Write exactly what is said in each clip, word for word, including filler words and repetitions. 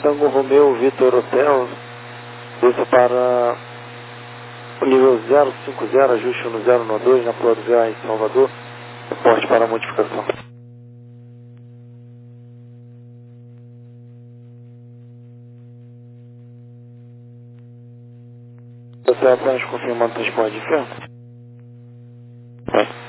Tango Romeu Vitor Hotel, desça para o nível zero cinco zero, ajuste no zero no dois, na Flor V A em Salvador, reporte para a modificação. Você apenas confirmando o transporte de ferro? É.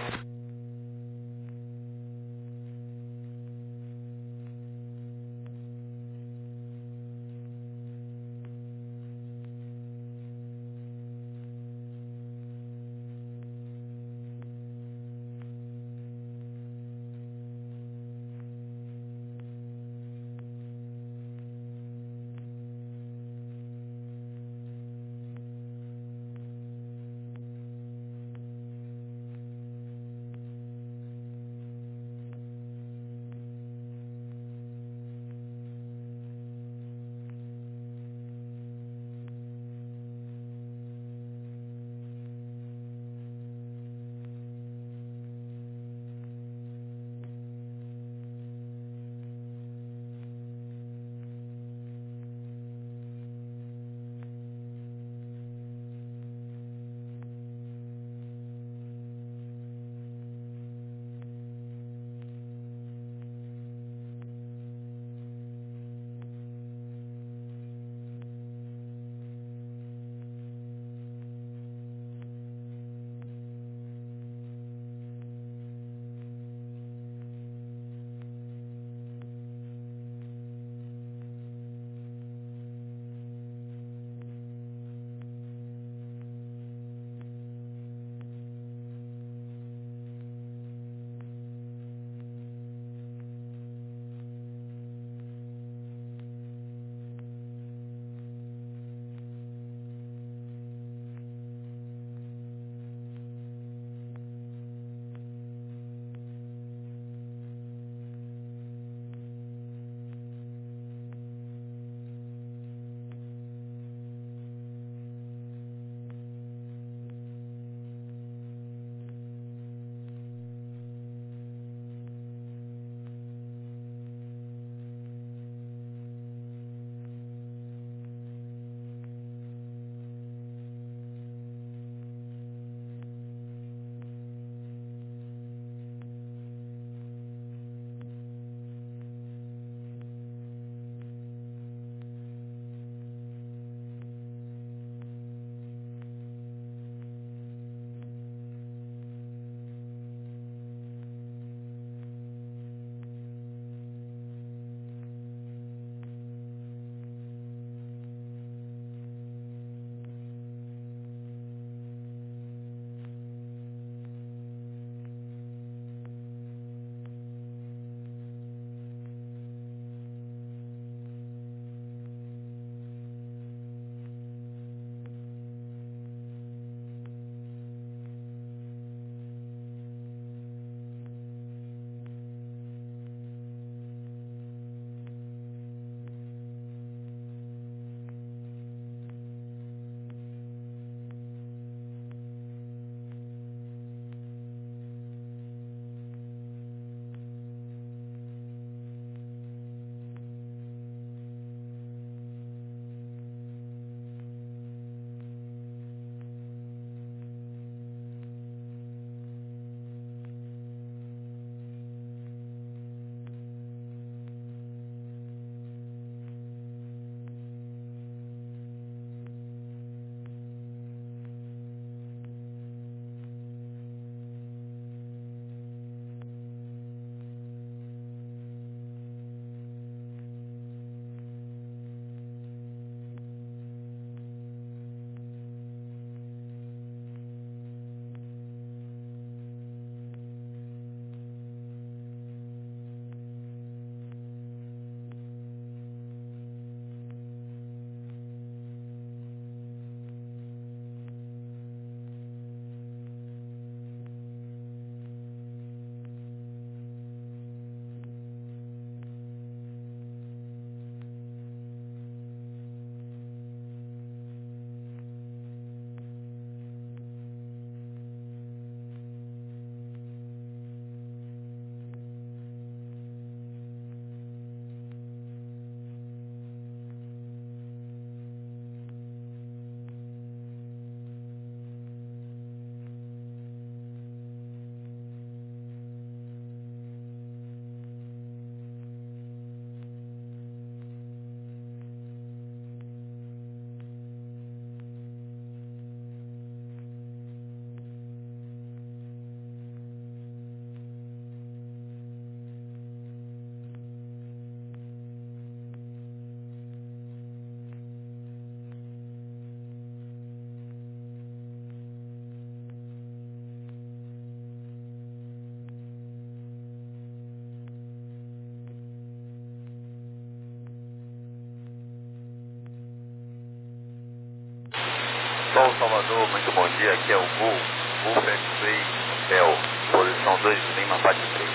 Sol Salvador, muito bom dia, aqui é o Gol, Golf X-Ray Hotel, posição dois Lima, Pátio três.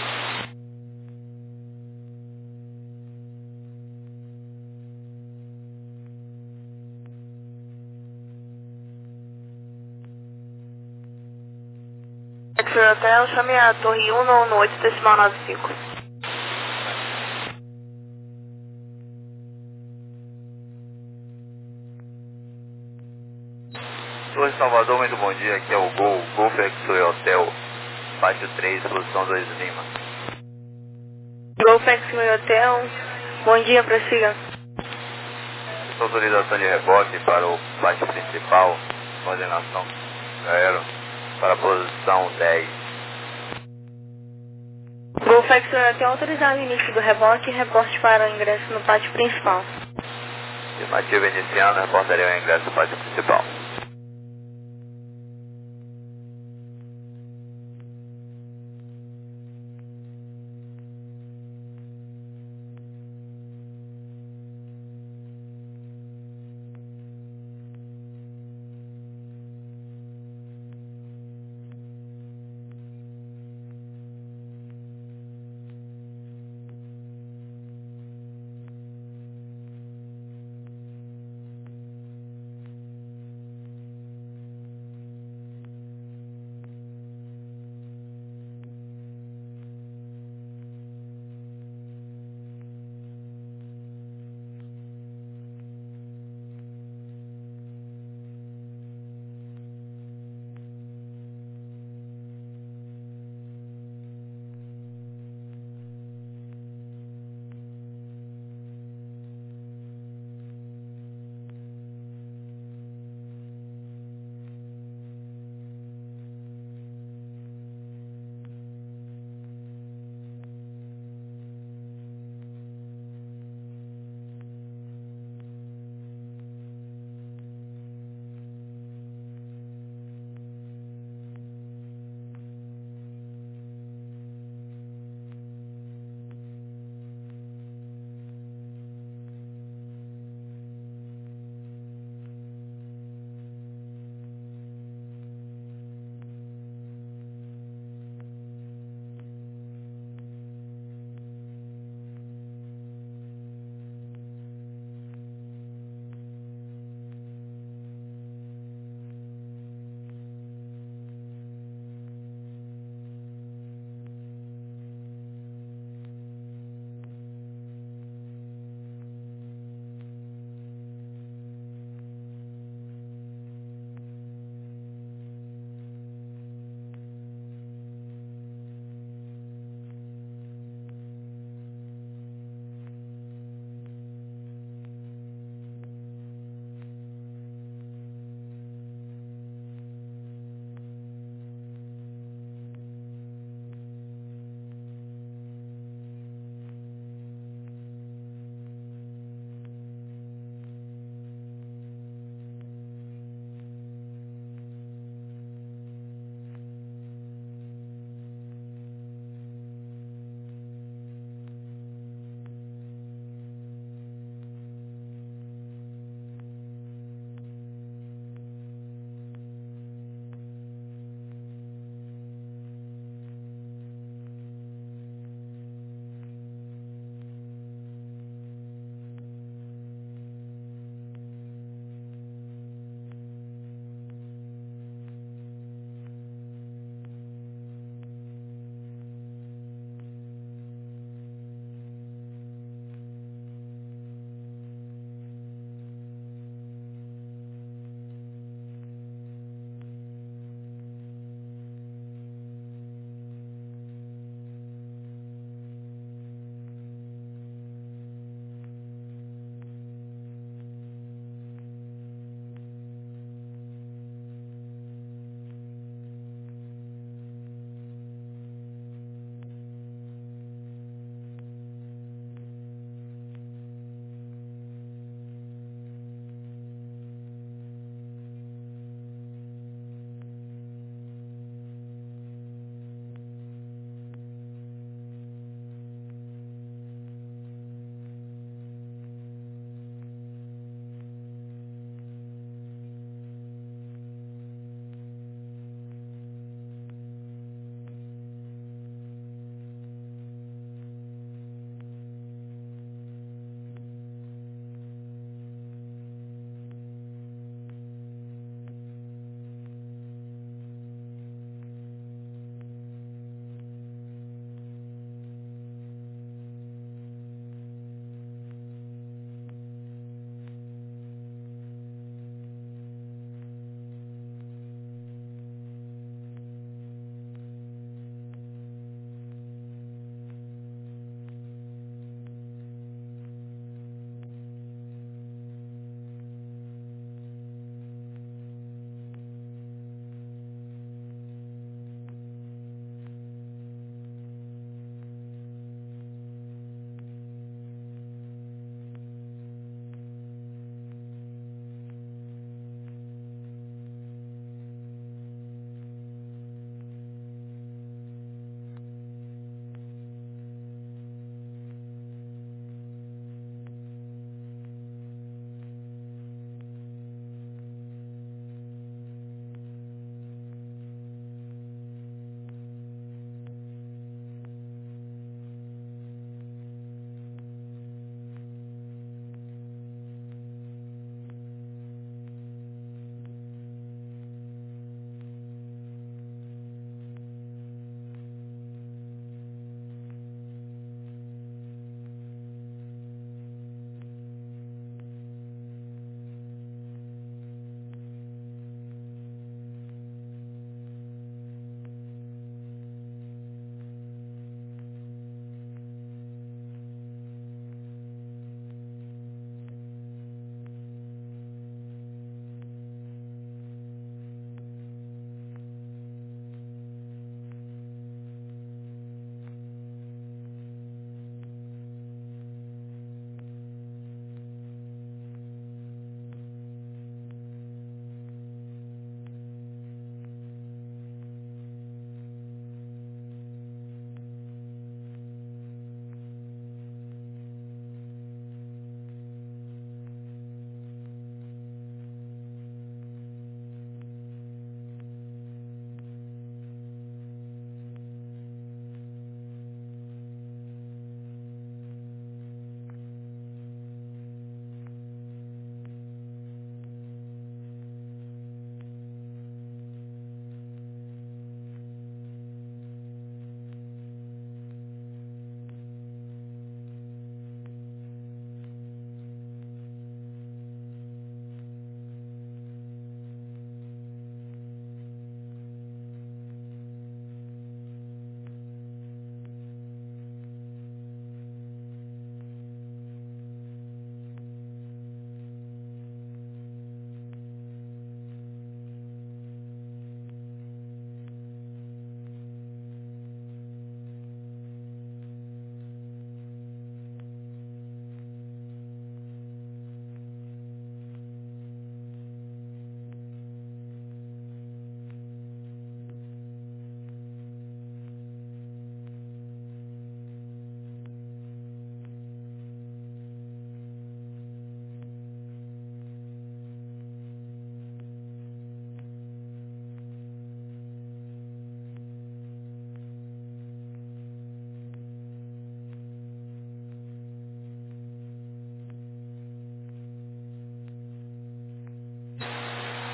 X-Ray Hotel, chame a torre um no oito decimal nove cinco. Torre Salvador, muito bom dia, aqui é o Gol, Golf X-Ray Hotel, Pátio três, posição dois Lima. Golf X-Ray Hotel, bom dia, prossiga. Autorização de reboque para o pátio principal, coordenação aero, para a posição dez. Golf X-Ray Hotel, autorizado o início do reboque e reporte para o ingresso no pátio principal. Estimativa iniciando, reportaria o ingresso no pátio principal.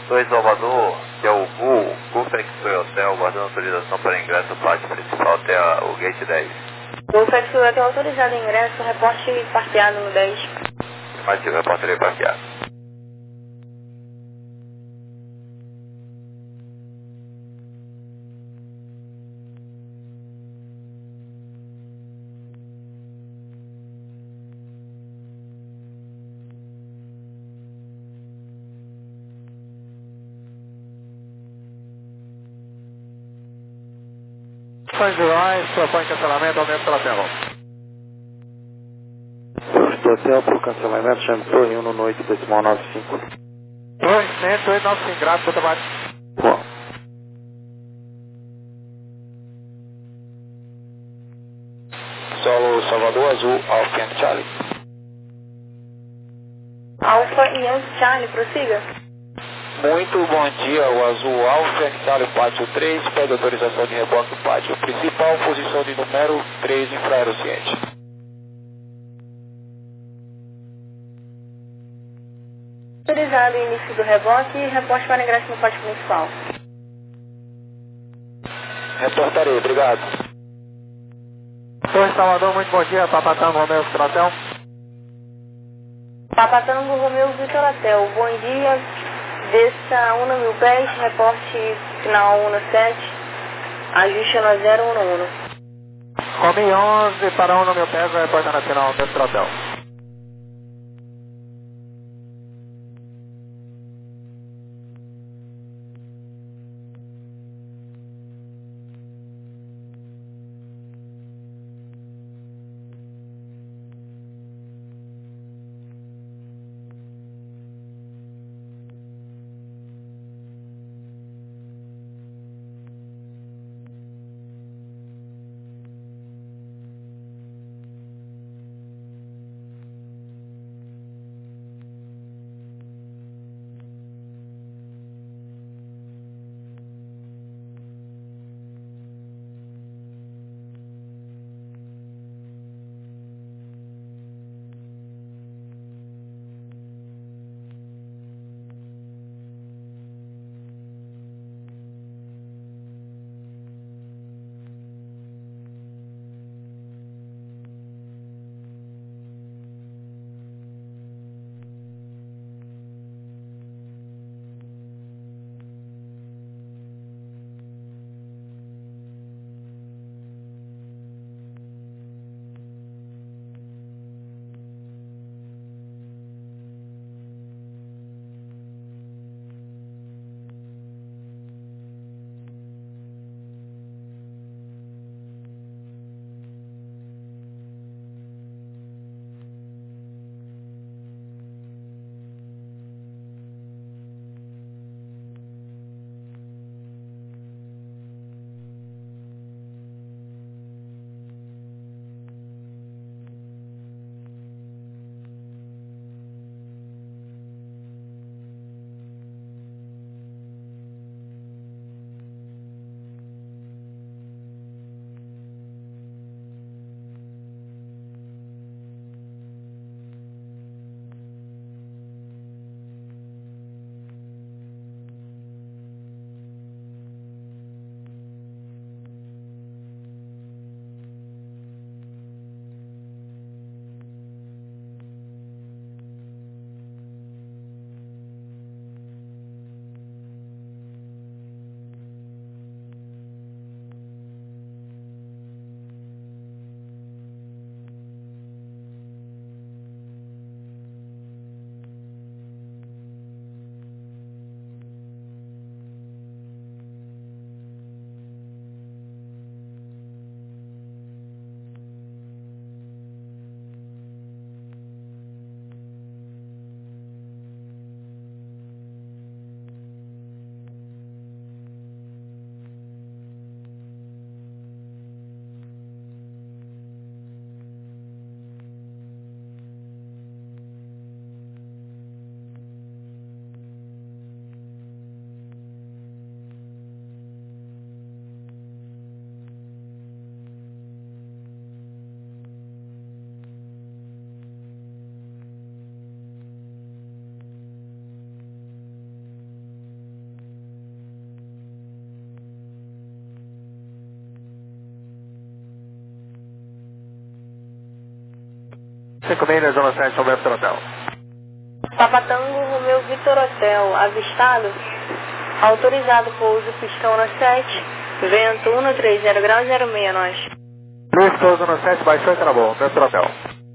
Sou Salvador, que é o Gu, Gu Express Hotel, guardando autorização para ingresso no pátio principal até a, o Gate dez. O Express Hotel autorizado ingresso, reporte parqueado no dez. Afirmativo, repórter parqueado. São João, propõe cancelamento, aumento pela tela. Do hotel por cancelamento, chame Torre um no noite decimal nove cinco. Torre cento e oito nove cinco, gráfico automático. Bom. Solo Salvador, Azul, Alfa Yankee Charlie. Alfa Yankee Charlie, prossiga. Muito bom dia, o Azul Alfa Yankee Charlie, pátio três, pede autorização de reboque pátio principal, posição de número três, infraerociente. Autorizado o início do reboque e reporte para ingresso no pátio principal. Reportarei, obrigado. Torre Salvador, muito bom dia, Papatango Romeu Vitor Hotel. Papatango Romeu Vitor Hotel, bom dia, desça um mil pés, reporte final um sete, ajuste no zero um um. Comi onze para um mil pés, reporte nacional Vitor Hotel. cinco milhas, zona sete, Romeu Vitor Hotel. Papatango, Romeu Vitor Hotel, avistado, autorizado pouso pistão na sete, vento um três zero graus zero seis, nós. Luiz, pouso no sete, baixou e travou, Romeu Vitor Hotel.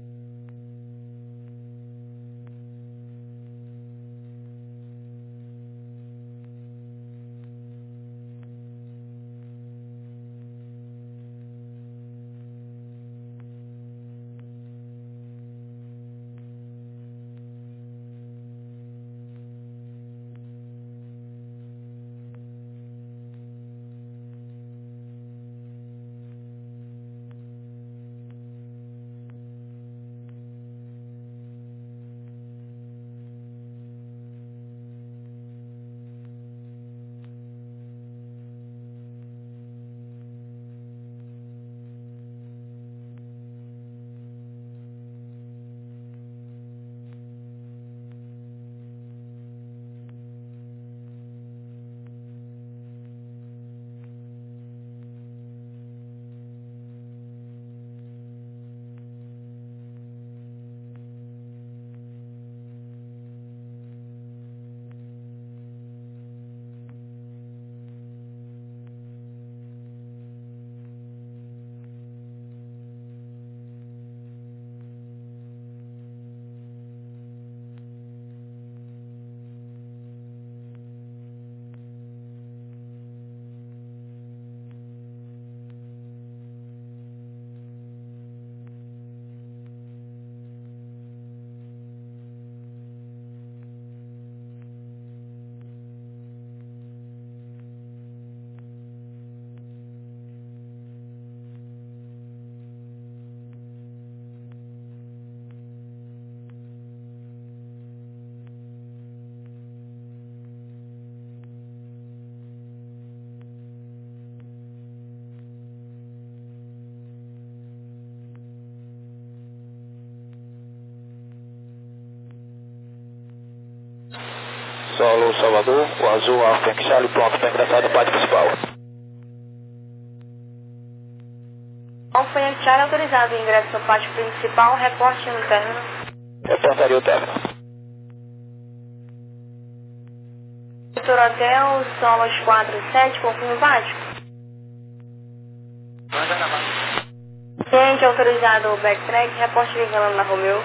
Solo Salvador, o azul Alfa Charlie, pronto para ingressar no pátio principal. Alfa Charlie autorizado, ingresso no pátio principal, reporte no término. Reportaria o término. Vitor Hotel, Solos quatro sete, confirma o pátio. Cliente autorizado o backtrack, reporte ligando na Romeu.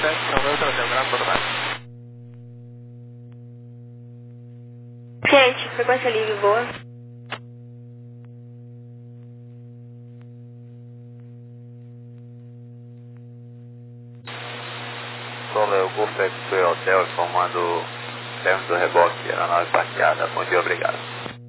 sete, São Leandro Hotel, Grado Botafogo. Gente, frequência livre, boa. Solo Golf X-Ray Hotel informando o término do reboque, aeronave parqueada. Bom dia, obrigado.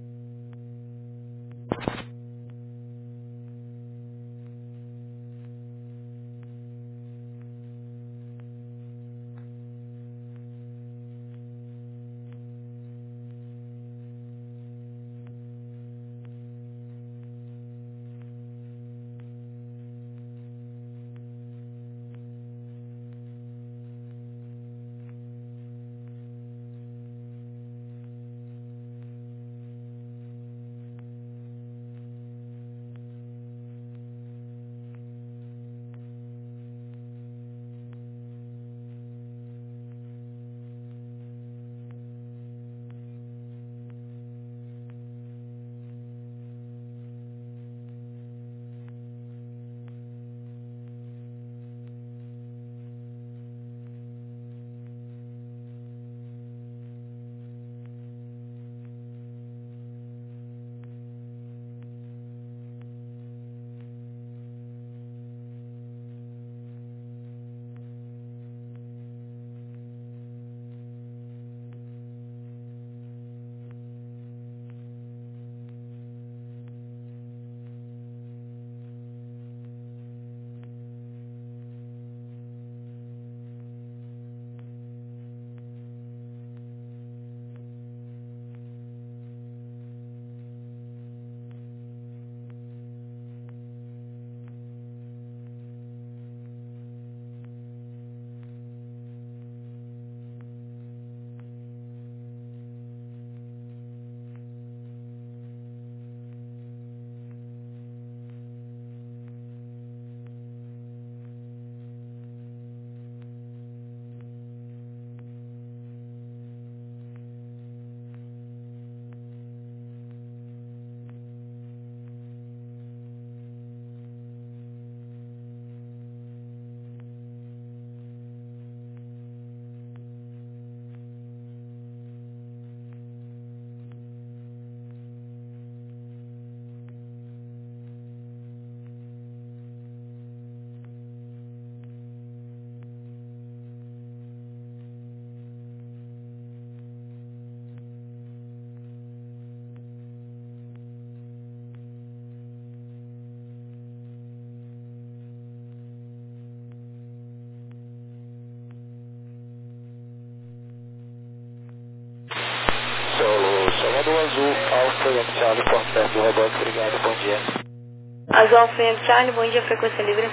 Salvador Azul, Alfa e Charlie, portanto, do reboque, obrigado, bom dia. Azul Alfa e Charlie, bom dia, frequência livre.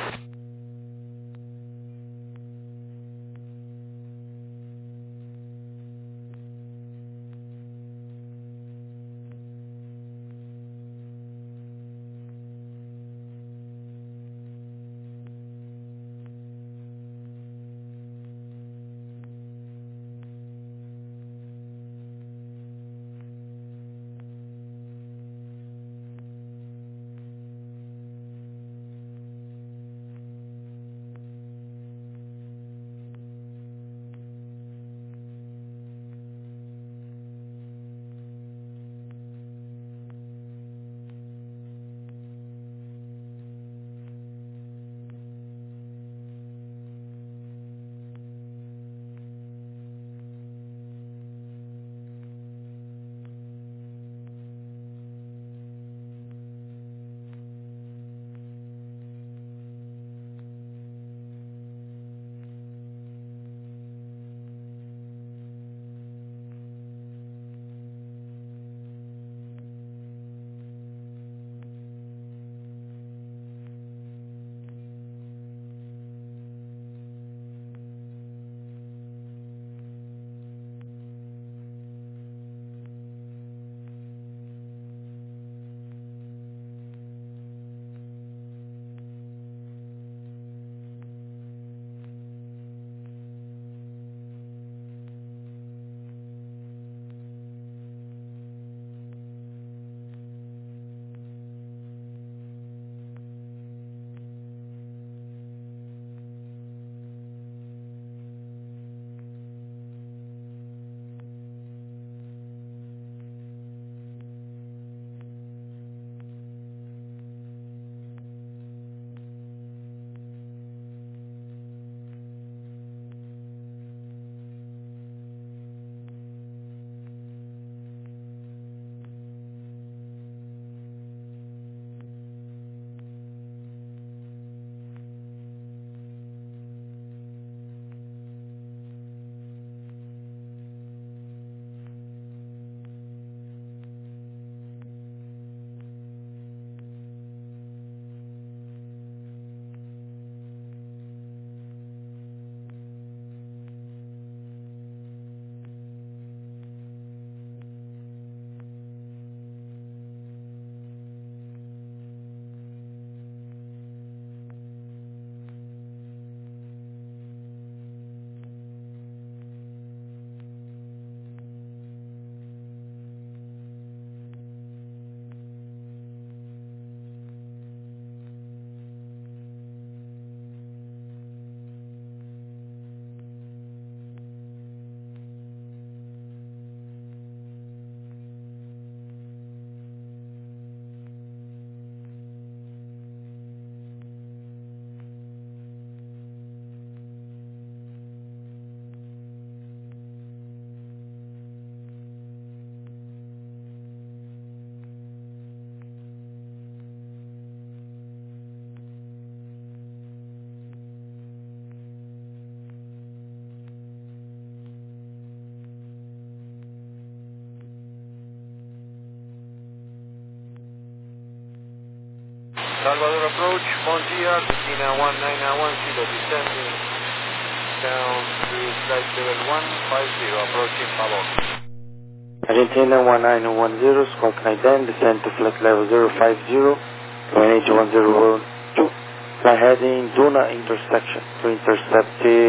Salvador approach, bom dia, Argentina one nine nine one zero, descending down to flight level one five zero, approaching Pavón. Argentina one nine one zero, Squawk nine ten, descend to flight level zero five zero, one eight one zero two, fly heading Duna intersection to intercept the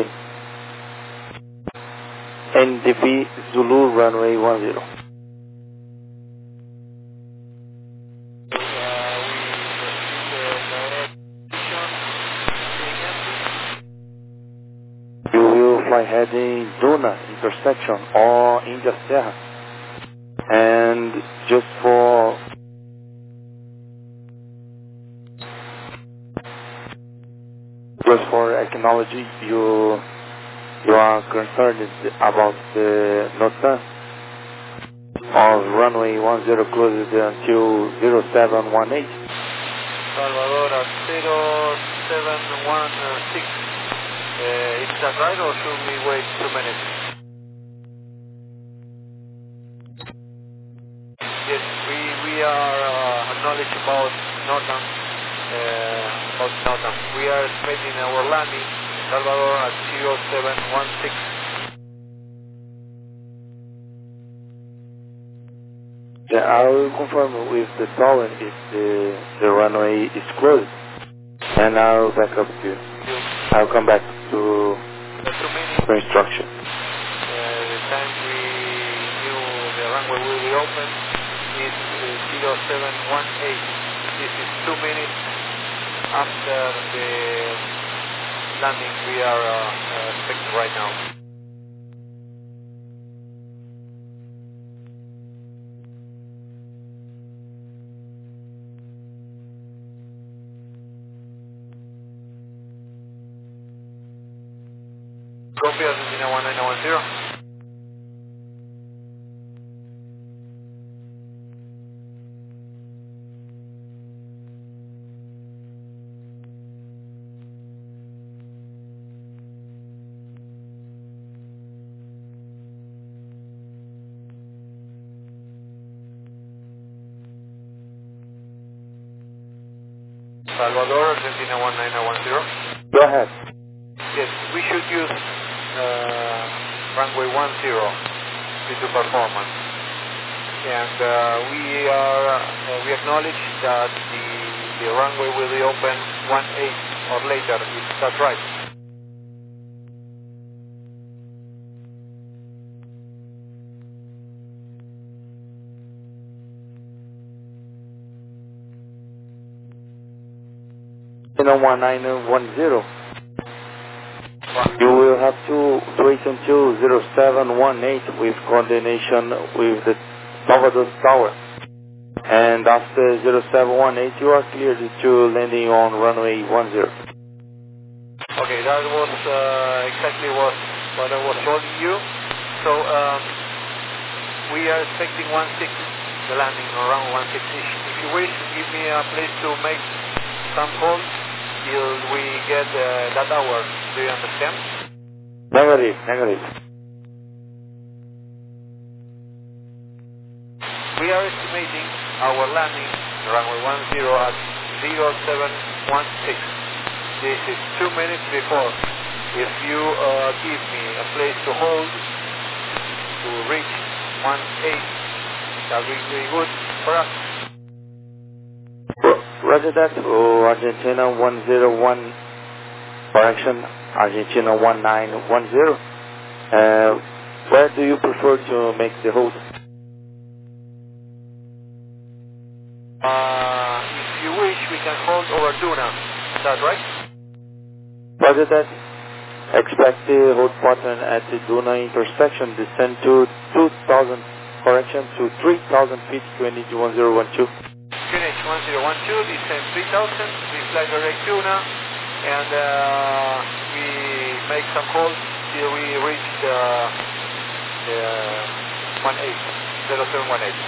N D B Zulu runway one zero. You will fly heading Duna intersection or India Serra. And just for just for acknowledging, you you are concerned about the NOTAM of runway one zero closed until zero seven one eight. Salvador at zero seven one six. Uh, is that right, or should we wait two minutes? Yes, we, we are uh, acknowledged about NOTAM, uh, about NOTAM. We are expecting our landing, Salvador, at zero seven one six. Yeah, I will confirm with the tower if the, the runway is closed, and I'll back up to you. I'll come back to for instruction. Uh, the time we knew the runway will be open is uh, zero seven one eight. This is two minutes after the landing we are uh, uh, expecting right now. Copy, Argentina one nine one zero. Salvador, Argentina one nine one zero. Go ahead. Yes, we should use uh, runway one zero due to performance. And uh, we are uh, we acknowledge that the, the runway will be open one eight or later. Is that right? one nine one zero. You will have to wait until zero seven one eight with coordination with the Salvador Tower. And after zero seven one eight, you are cleared to landing on runway one zero. Okay, that was uh, exactly what, what I was telling you. So um, we are expecting one six, the landing around one six. If you wish, give me a place to make some calls till we get uh, that hour. Do you understand? Negative, negative. We are estimating our landing runway one zero at zero seven one six. This is two minutes before. If you uh, give me a place to hold to reach one eight, that will be good for us. Roger that. Oh, Argentina one zero one, correction, Argentina one nine one zero. Uh, where do you prefer to make the hold? Uh, if you wish, we can hold over Duna. Is that right? Roger that. Expect the hold pattern at the Duna intersection. Descend to two thousand, correction, to three thousand feet to N H one zero one two. N H one zero one two, descend three thousand, we fly direct Duna, and uh, we make some calls till we reach the, the one eight, zero seven one eight.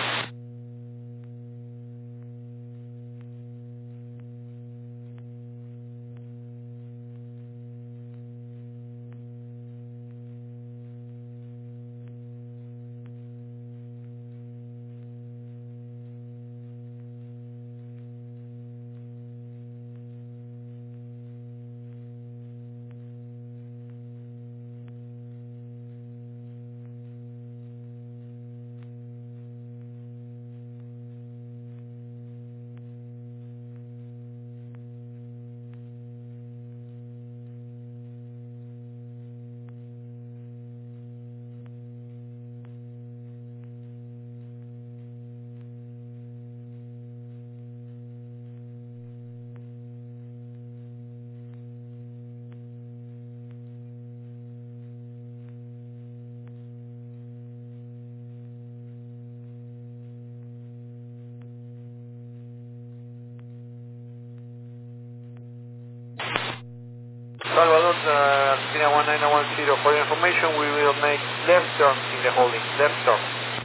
Argentina one nine one zero. For your information, we will make left turn in the holding, left turn.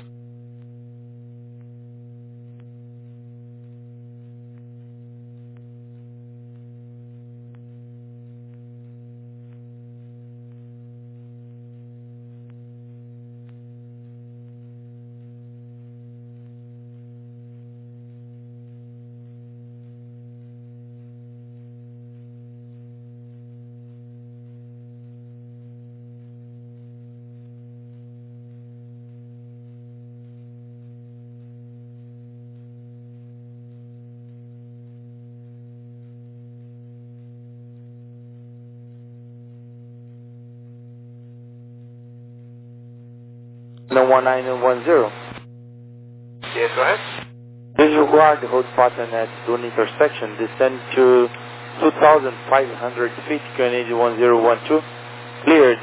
No one nine one zero. Yes, go ahead. Disregard the hold pattern at Dune intersection. Descend to two thousand five hundred feet, Canadian one zero one two. Cleared.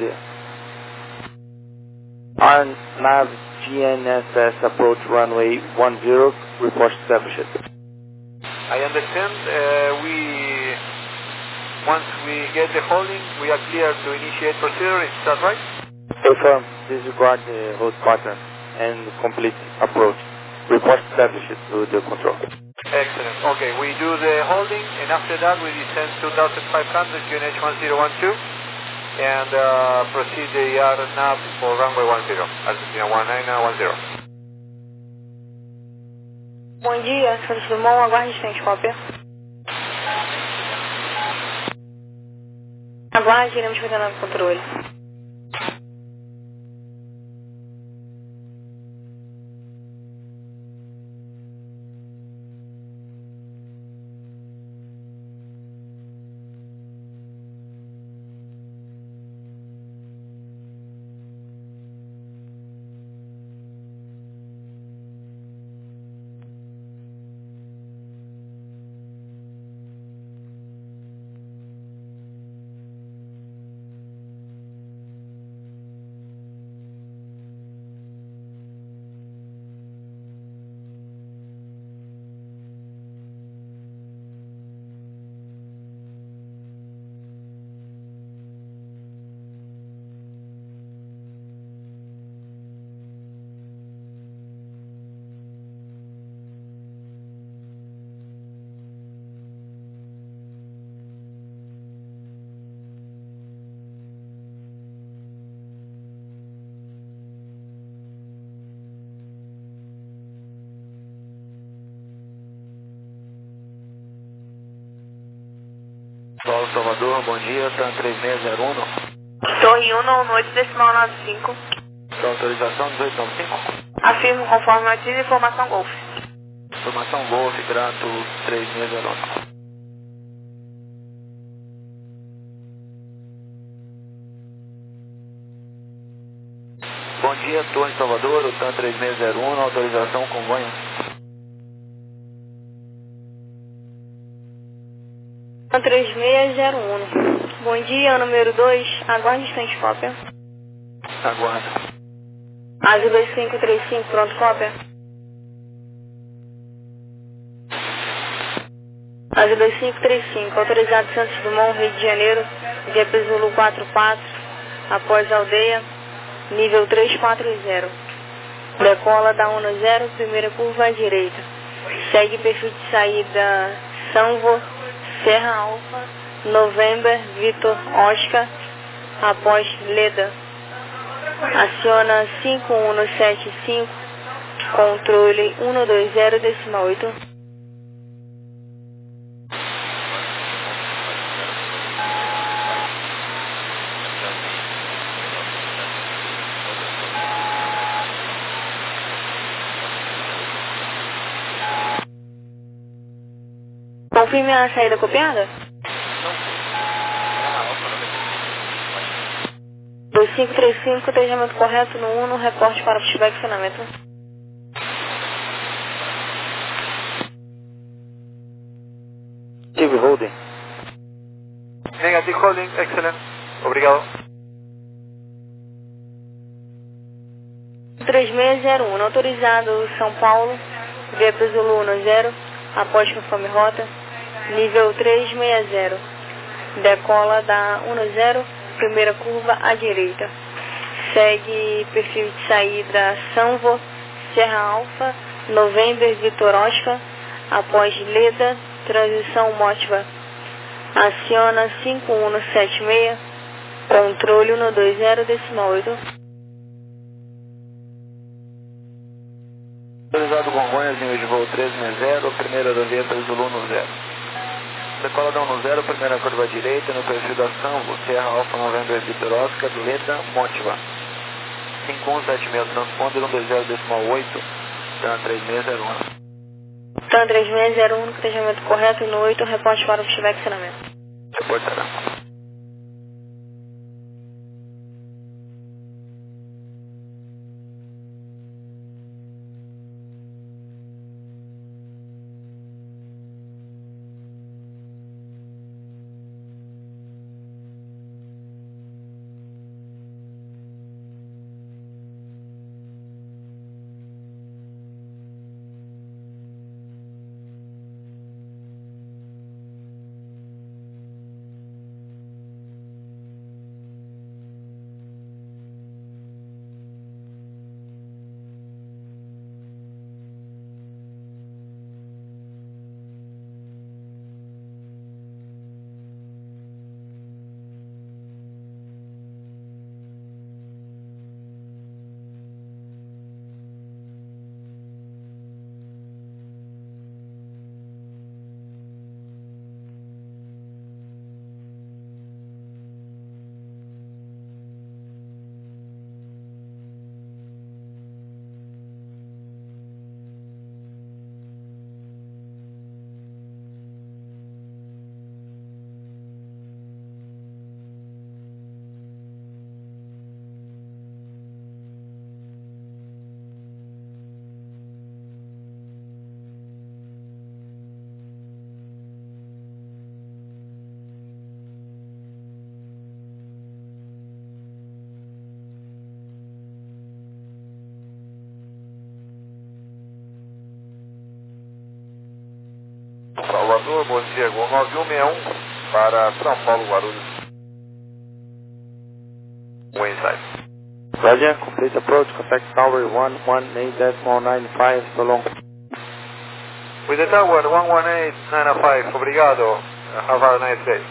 R NAV G N S S approach runway one zero. Report established. I understand. Uh, we, once we get the holding, we are clear to initiate procedure. Is that right? Confirm. Disregard the hold pattern and complete approach. Report established to the control. Excellent. Okay, we do the holding, and after that we descend two thousand five hundred Q N H one zero one two and uh, proceed the R NAV for runway one zero, Argentina one nine one zero. Bom dia, Santos Dumont, aguarde frente, cópia. Aguarde, iremos cuidando do controle. Paulo Salvador, bom dia, TAM três seis zero um. Torre Uno, noite decimal nove cinco. Sua autorização dezoito noventa e cinco. Afirmo conforme notícia e informação Golf. Informação Golf, Grato três seis zero um. Bom dia, Torre Salvador, o TAM três seis zero um, autorização com banho. TAM três seis zero um. Bom dia, número dois, aguarde instante, cópia. Aguarda. Azul dois cinco três cinco, pronto, cópia. Azul dois cinco três cinco, autorizado Santos Dumont, Rio de Janeiro, V P Zulu quatro quatro, após aldeia, nível três quatro zero. Decola da Uno zero, primeira curva à direita. Segue perfil de saída Sanvo, Serra Alfa, November, Vitor, Oscar, após Leda. Aciona cinco um sete cinco, controle um dois zero decimal oito. Confirme a saída copiada? dois cinco três cinco, treinamento correto no Uno, reporte para feedback e funcionamento. Negative holding. Negative holding, excellent. Obrigado. três seis zero um, autorizado São Paulo, V P Zulu um zero, após conforme rota, nível três seis zero. Decola da um zero, primeira curva à direita. Segue perfil de saída Sanvo, Serra Alfa, November, Vitor Oscar, após Leda, transição Motiva. Aciona cinco um sete seis, controle um dois zero, decimal oito. Autorizado Congonhas, nível de voo três seis zero, primeira aeroleta Zulu no zero. Decola da um zero, primeira curva à direita, no perfil da Sanvo, Serra Alfa, November, Vitor Oscar, Leda, Motiva. cinco um sete seis, transponder um dois zero, decimal oito, TAM três seis zero um. TAM três seis zero um, cortejamento correto no oito, reporte para o feedback ensinamento. Reportará. Salvador, bom dia, Gol nove um seis um para São Paulo, Guarulhos. Inside. Roger, complete approach, contact tower one one eight nine five, so long. With the tower one one eight nine five, obrigado. Have a nice day.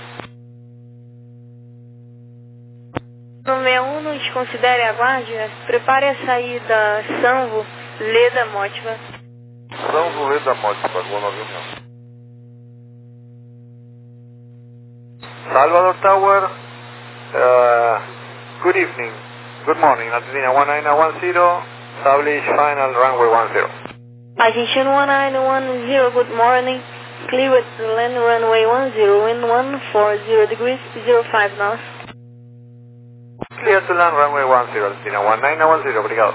No seis um, nos considere a guarda, prepare a saída Sanvo, Leda, Motiva. Sanvo, Leda, Motiva, Gol nove um seis um. Salvador Tower, uh, good evening, good morning, Argentina one nine one zero, establish final runway one zero. Argentina one nine one zero, good morning, clear with the land runway one zero, wind one four zero degrees, zero five knots. Clear to land runway one zero, Argentina one nine one zero, obrigado.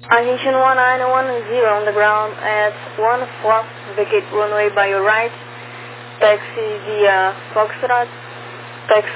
Argentine one nine one zero on the ground at one four, vacate runway by your right, taxi via Foxtrot, taxi